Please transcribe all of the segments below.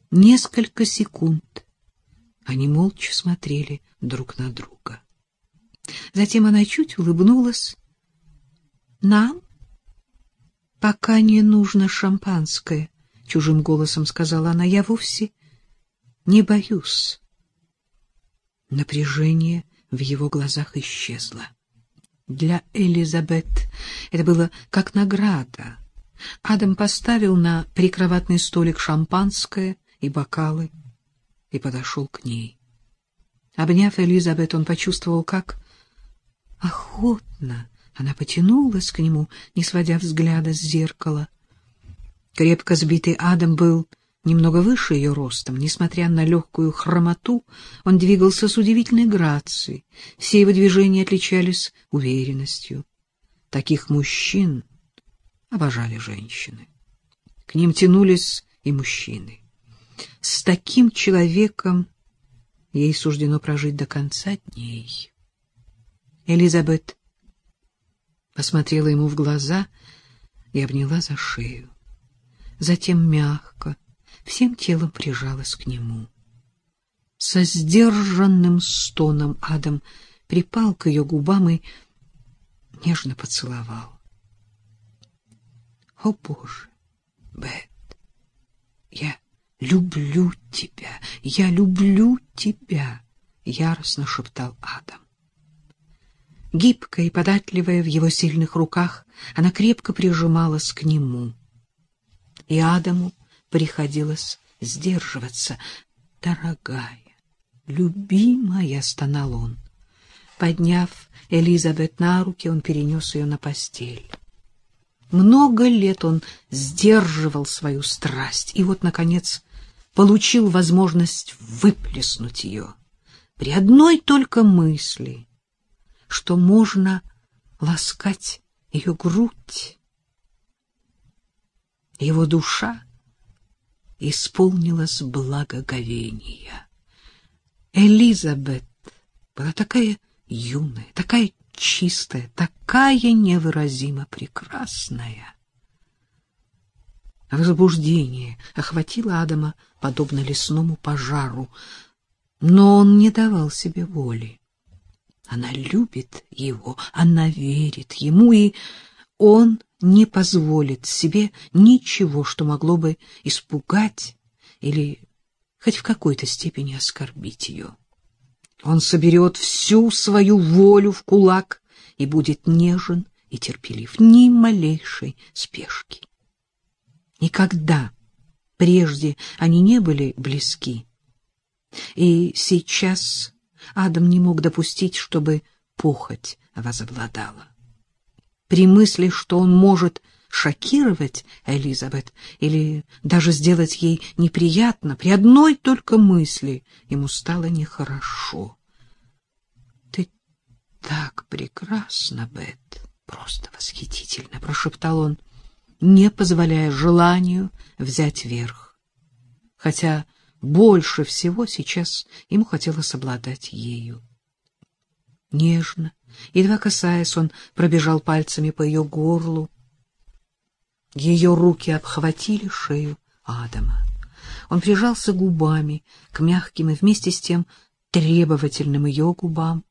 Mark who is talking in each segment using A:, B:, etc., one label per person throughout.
A: Несколько секунд они молча смотрели друг на друга. Затем она чуть улыбнулась. — Нам пока не нужно шампанское, — чужим голосом сказала она. — Я вовсе не боюсь. Напряжение в его глазах исчезло. Для Элизабет это было как награда. Адам поставил на прикроватный столик шампанское и бокалы и подошел к ней. Обняв Элизабет, он почувствовал, как охотно она потянулась к нему, не сводя взгляда с зеркала. Крепко сбитый Адам был немного выше ее ростом. Несмотря на легкую хромоту, он двигался с удивительной грацией. Все его движения отличались уверенностью. Таких мужчин обожали женщины. К ним тянулись и мужчины. С таким человеком ей суждено прожить до конца дней. Элизабет посмотрела ему в глаза и обняла за шею. Затем мягко, всем телом прижалась к нему. Со сдержанным стоном Адам припал к ее губам и нежно поцеловал. — О, Боже, Бет, я люблю тебя, я люблю тебя, — яростно шептал Адам. Гибкая и податливая в его сильных руках, она крепко прижималась к нему. И Адаму приходилось сдерживаться. — Дорогая, любимая, — стонал он. Подняв Элизабет на руки, он перенес ее на постель. Много лет он сдерживал свою страсть, и вот, наконец, получил возможность выплеснуть ее. При одной только мысли, что можно ласкать ее грудь, его душа исполнилась благоговения. Элизабет была такая юная, такая чистая, такая невыразимо прекрасная. Возбуждение охватило Адама подобно лесному пожару, но он не давал себе воли. Она любит его, она верит ему, и он не позволит себе ничего, что могло бы испугать или хоть в какой-то степени оскорбить ее. Он соберет всю свою волю в кулак и будет нежен и терпелив, ни малейшей спешки. Никогда прежде они не были близки, и сейчас Адам не мог допустить, чтобы похоть возобладала. При мысли, что он может шокировать Элизабет или даже сделать ей неприятно, при одной только мысли ему стало нехорошо. — Ты так прекрасна, Бет, просто восхитительно, — прошептал он, не позволяя желанию взять верх. Хотя больше всего сейчас ему хотелось обладать ею. Нежно, едва касаясь, он пробежал пальцами по ее горлу. Ее руки обхватили шею Адама. Он прижался губами к мягким и вместе с тем требовательным ее губам.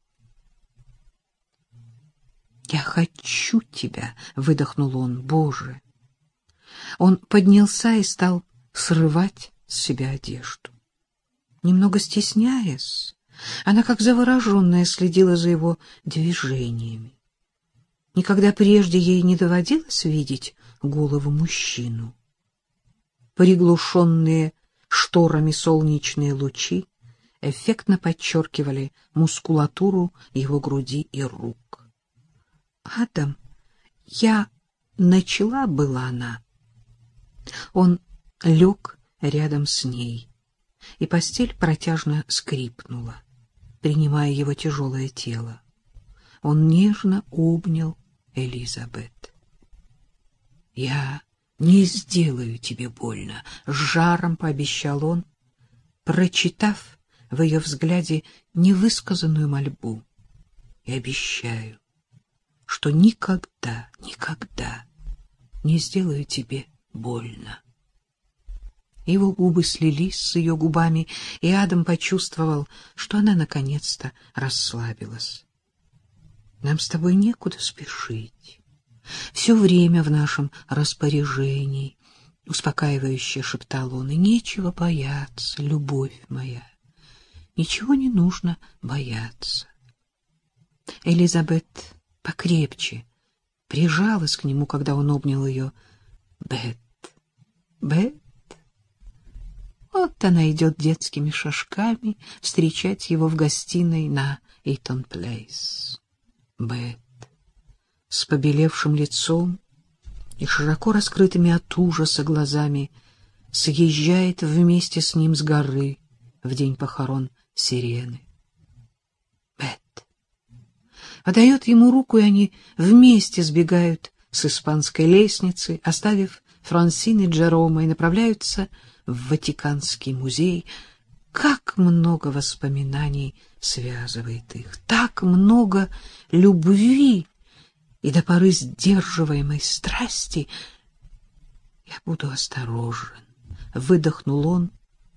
A: «Я хочу тебя!» — выдохнул он. «Боже!» Он поднялся и стал срывать с себя одежду. Немного стесняясь, она, как завороженная, следила за его движениями. Никогда прежде ей не доводилось видеть голову мужчину. Приглушенные шторами солнечные лучи эффектно подчеркивали мускулатуру его груди и рук. «Адам, я начала была она». Он лег рядом с ней, и постель протяжно скрипнула, принимая его тяжелое тело. Он нежно обнял Элизабет. «Я не сделаю тебе больно», — с жаром пообещал он, прочитав в ее взгляде невысказанную мольбу. «И обещаю, что никогда, никогда не сделаю тебе больно». Его губы слились с ее губами, и Адам почувствовал, что она наконец-то расслабилась. «Нам с тобой некуда спешить. Все время в нашем распоряжении», — успокаивающе шептал он, — «и нечего бояться, любовь моя. Ничего не нужно бояться». Элизабет покрепче прижалась к нему, когда он обнял ее. «Бет, Бет». Вот она идет детскими шажками встречать его в гостиной на Эйтон-Плейс. Бет с побелевшим лицом и широко раскрытыми от ужаса глазами съезжает вместе с ним с горы в день похорон Сирены. Бет подает ему руку, и они вместе сбегают с испанской лестницы, оставив Франсин и Джерома, и направляются в Ватиканский музей. Как много воспоминаний связывает их, так много любви и до поры сдерживаемой страсти. «Я буду осторожен», — выдохнул он.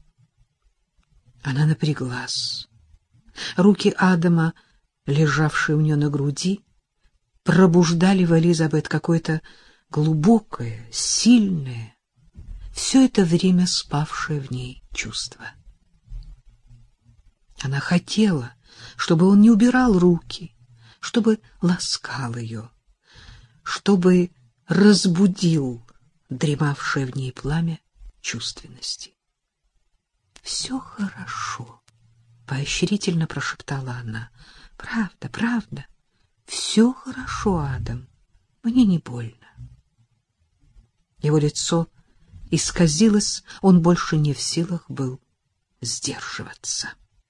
A: Она напряглась. Руки Адама, лежавшие у нее на груди, пробуждали в Элизабет какое-то глубокое, сильное, все это время спавшее в ней чувство. Она хотела, чтобы он не убирал руки, чтобы ласкал ее, чтобы разбудил дремавшее в ней пламя чувственности. «Все хорошо», — поощрительно прошептала она. «Правда, правда, все хорошо, Адам, мне не больно». Его лицо исказилось, он больше не в силах был сдерживаться.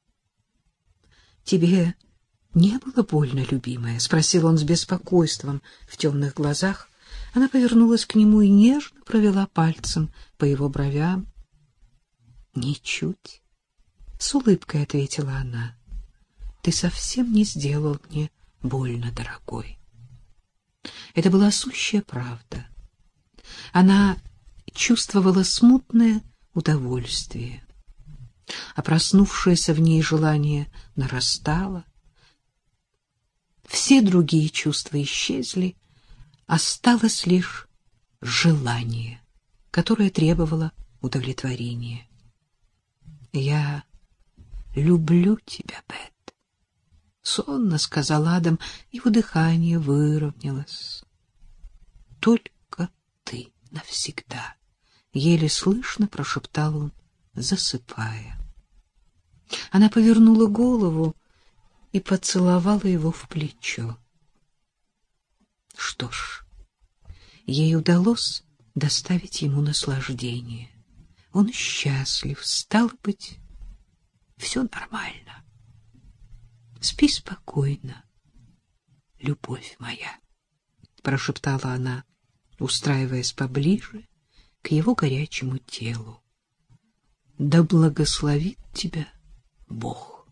A: «Тебе не было больно, любимая?» — спросил он с беспокойством в темных глазах. Она повернулась к нему и нежно провела пальцем по его бровям. «Ничуть», — с улыбкой ответила она. «Ты совсем не сделал мне больно, дорогой». Это была сущая правда. Она чувствовала смутное удовольствие, а проснувшееся в ней желание нарастало. Все другие чувства исчезли, осталось лишь желание, которое требовало удовлетворения. «Я люблю тебя, Бет», — сонно сказал Адам, его дыхание выровнялось. «Только ты навсегда», — еле слышно прошептал он, засыпая. Она повернула голову и поцеловала его в плечо. Что ж, ей удалось доставить ему наслаждение. Он счастлив, стало быть, все нормально. «Спи спокойно, любовь моя», — прошептала она, устраиваясь поближе к его горячему телу. «Да благословит тебя Бог».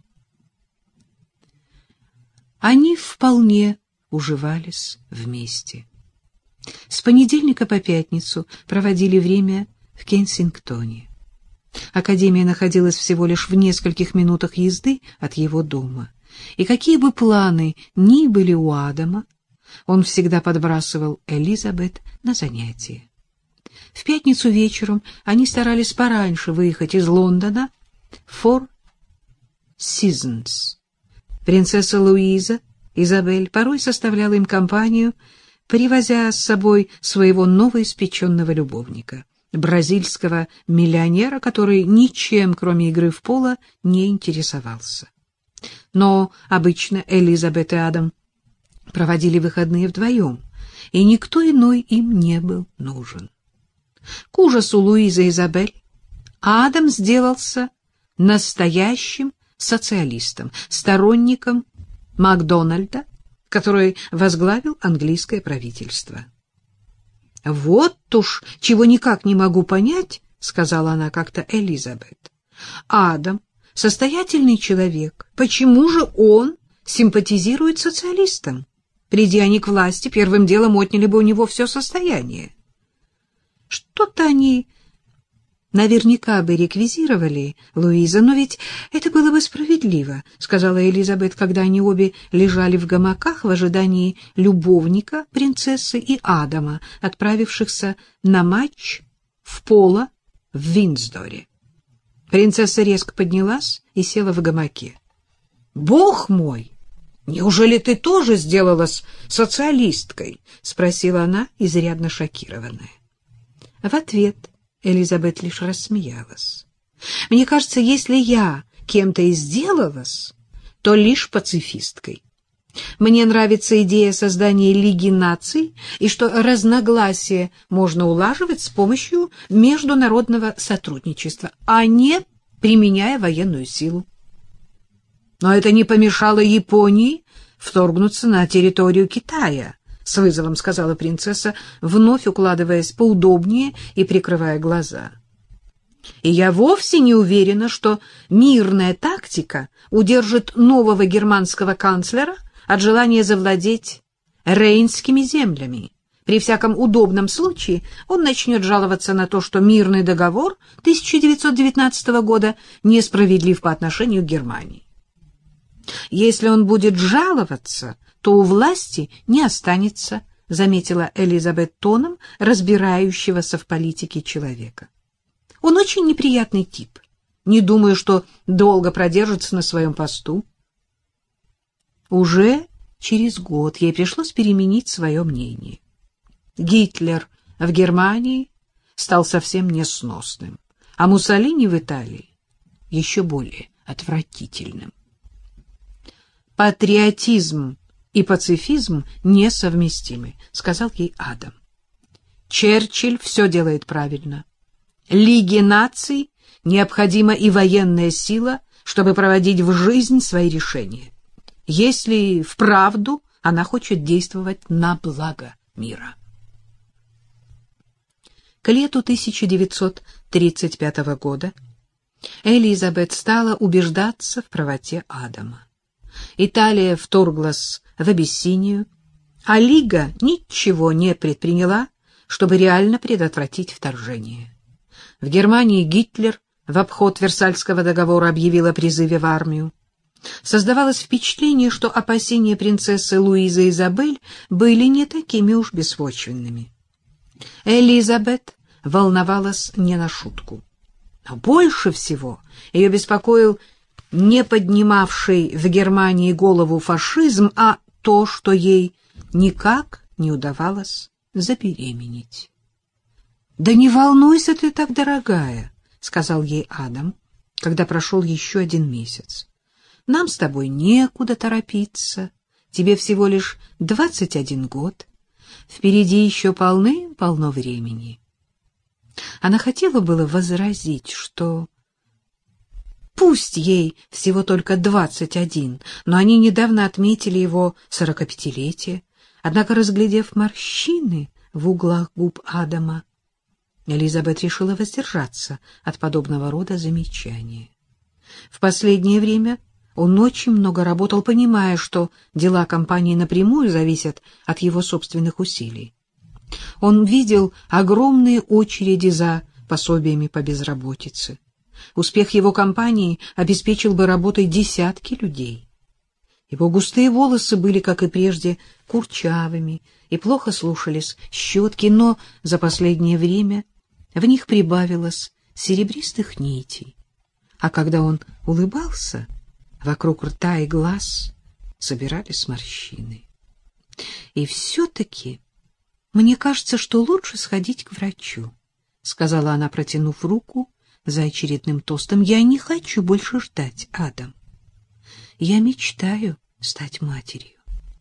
A: Они вполне уживались вместе. С понедельника по пятницу проводили время в Кенсингтоне. Академия находилась всего лишь в нескольких минутах езды от его дома, и какие бы планы ни были у Адама, он всегда подбрасывал Элизабет на занятия. В пятницу вечером они старались пораньше выехать из Лондона в Four Seasons. Принцесса Луиза, Изабель, порой составляла им компанию, привозя с собой своего новоиспеченного любовника, бразильского миллионера, который ничем, кроме игры в поло, не интересовался. Но обычно Элизабет и Адам проводили выходные вдвоем, и никто иной им не был нужен. К ужасу Луизы и Изабель Адам сделался настоящим социалистом, сторонником Макдональда, который возглавил английское правительство. «Вот уж чего никак не могу понять», — сказала она как-то Элизабет. «Адам — состоятельный человек. Почему же он симпатизирует социалистам? Приди они к власти, первым делом отняли бы у него все состояние». Что-то они Наверняка бы реквизировали Луиза, но ведь это было бы справедливо, сказала Элизабет, когда они обе лежали в гамаках в ожидании любовника принцессы и Адама, отправившихся на матч в поло в Виндсоре. Принцесса резко поднялась и села в гамаке. «Бог мой! Неужели ты тоже сделалась социалисткой?» — спросила она, изрядно шокированная. В ответ Элизабет лишь рассмеялась. «Мне кажется, если я кем-то и сделалась, то лишь пацифисткой. Мне нравится идея создания Лиги наций и что разногласия можно улаживать с помощью международного сотрудничества, а не применяя военную силу. Но это не помешало Японии вторгнуться на территорию Китая, — с вызовом сказала принцесса, вновь укладываясь поудобнее и прикрывая глаза. И я вовсе не уверена, что мирная тактика удержит нового германского канцлера от желания завладеть рейнскими землями. При всяком удобном случае он начнет жаловаться на то, что мирный договор 1919 года несправедлив по отношению к Германии. Если он будет жаловаться, то у власти не останется, заметила Элизабет тоном разбирающегося в политике человека. Он очень неприятный тип. Не думаю, что долго продержится на своем посту. Уже через год ей пришлось переменить свое мнение. Гитлер в Германии стал совсем несносным, а Муссолини в Италии еще более отвратительным. «Патриотизм и пацифизм несовместимы», — сказал ей Адам. «Черчилль все делает правильно. Лиге наций необходима и военная сила, чтобы проводить в жизнь свои решения, если вправду она хочет действовать на благо мира». К лету 1935 года Элизабет стала убеждаться в правоте Адама. Италия вторглась в Абиссинию, а Лига ничего не предприняла, чтобы реально предотвратить вторжение. В Германии Гитлер в обход Версальского договора объявил о призыве в армию. Создавалось впечатление, что опасения принцессы Луизы Изабель были не такими уж беспочвенными. Элизабет волновалась не на шутку. Но больше всего ее беспокоил не поднимавший в Германии голову фашизм, а то, что ей никак не удавалось забеременеть. «Да не волнуйся ты так, дорогая», — сказал ей Адам, когда прошел еще 1 месяц. «Нам с тобой некуда торопиться. Тебе всего лишь 21 год. Впереди еще полным-полно времени». Она хотела было возразить, что пусть ей всего только 21, но они недавно отметили его 45-летие. Однако, разглядев морщины в углах губ Адама, Элизабет решила воздержаться от подобного рода замечания. В последнее время он очень много работал, понимая, что дела компании напрямую зависят от его собственных усилий. Он видел огромные очереди за пособиями по безработице. Успех его компании обеспечил бы работой десятки людей. Его густые волосы были, как и прежде, курчавыми и плохо слушались щетки, но за последнее время в них прибавилось серебристых нитей. А когда он улыбался, вокруг рта и глаз собирались морщины. «И все-таки мне кажется, что лучше сходить к врачу», — сказала она, протянув руку за очередным тостом. «Я не хочу больше ждать, Адам. Я мечтаю стать матерью».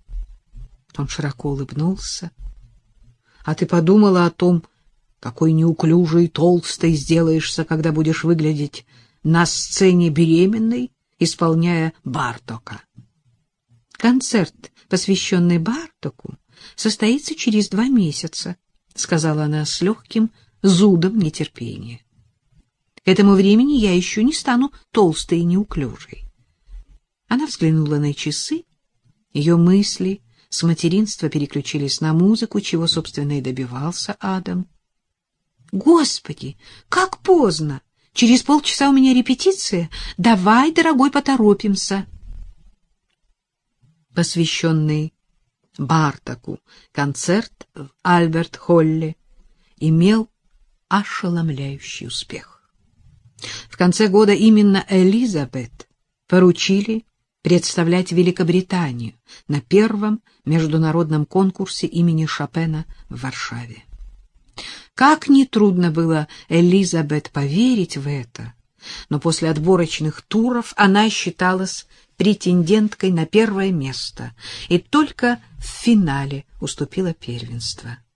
A: Он широко улыбнулся. «А ты подумала о том, какой неуклюжей и толстой сделаешься, когда будешь выглядеть на сцене беременной, исполняя Бартока?» «Концерт, посвященный Бартоку, состоится через 2 месяца», — сказала она с легким зудом нетерпения. «К этому времени я еще не стану толстой и неуклюжей». Она взглянула на часы. Ее мысли с материнства переключились на музыку, чего, собственно, и добивался Адам. Господи, как поздно! Через полчаса у меня репетиция. Давай, дорогой, поторопимся. Посвященный Бартаку концерт в Альберт-Холле имел ошеломляющий успех. В конце года именно Элизабет поручили представлять Великобританию на первом международном конкурсе имени Шопена в Варшаве. Как ни трудно было Элизабет поверить в это, но после отборочных туров она считалась претенденткой на первое место и только в финале уступила первенство.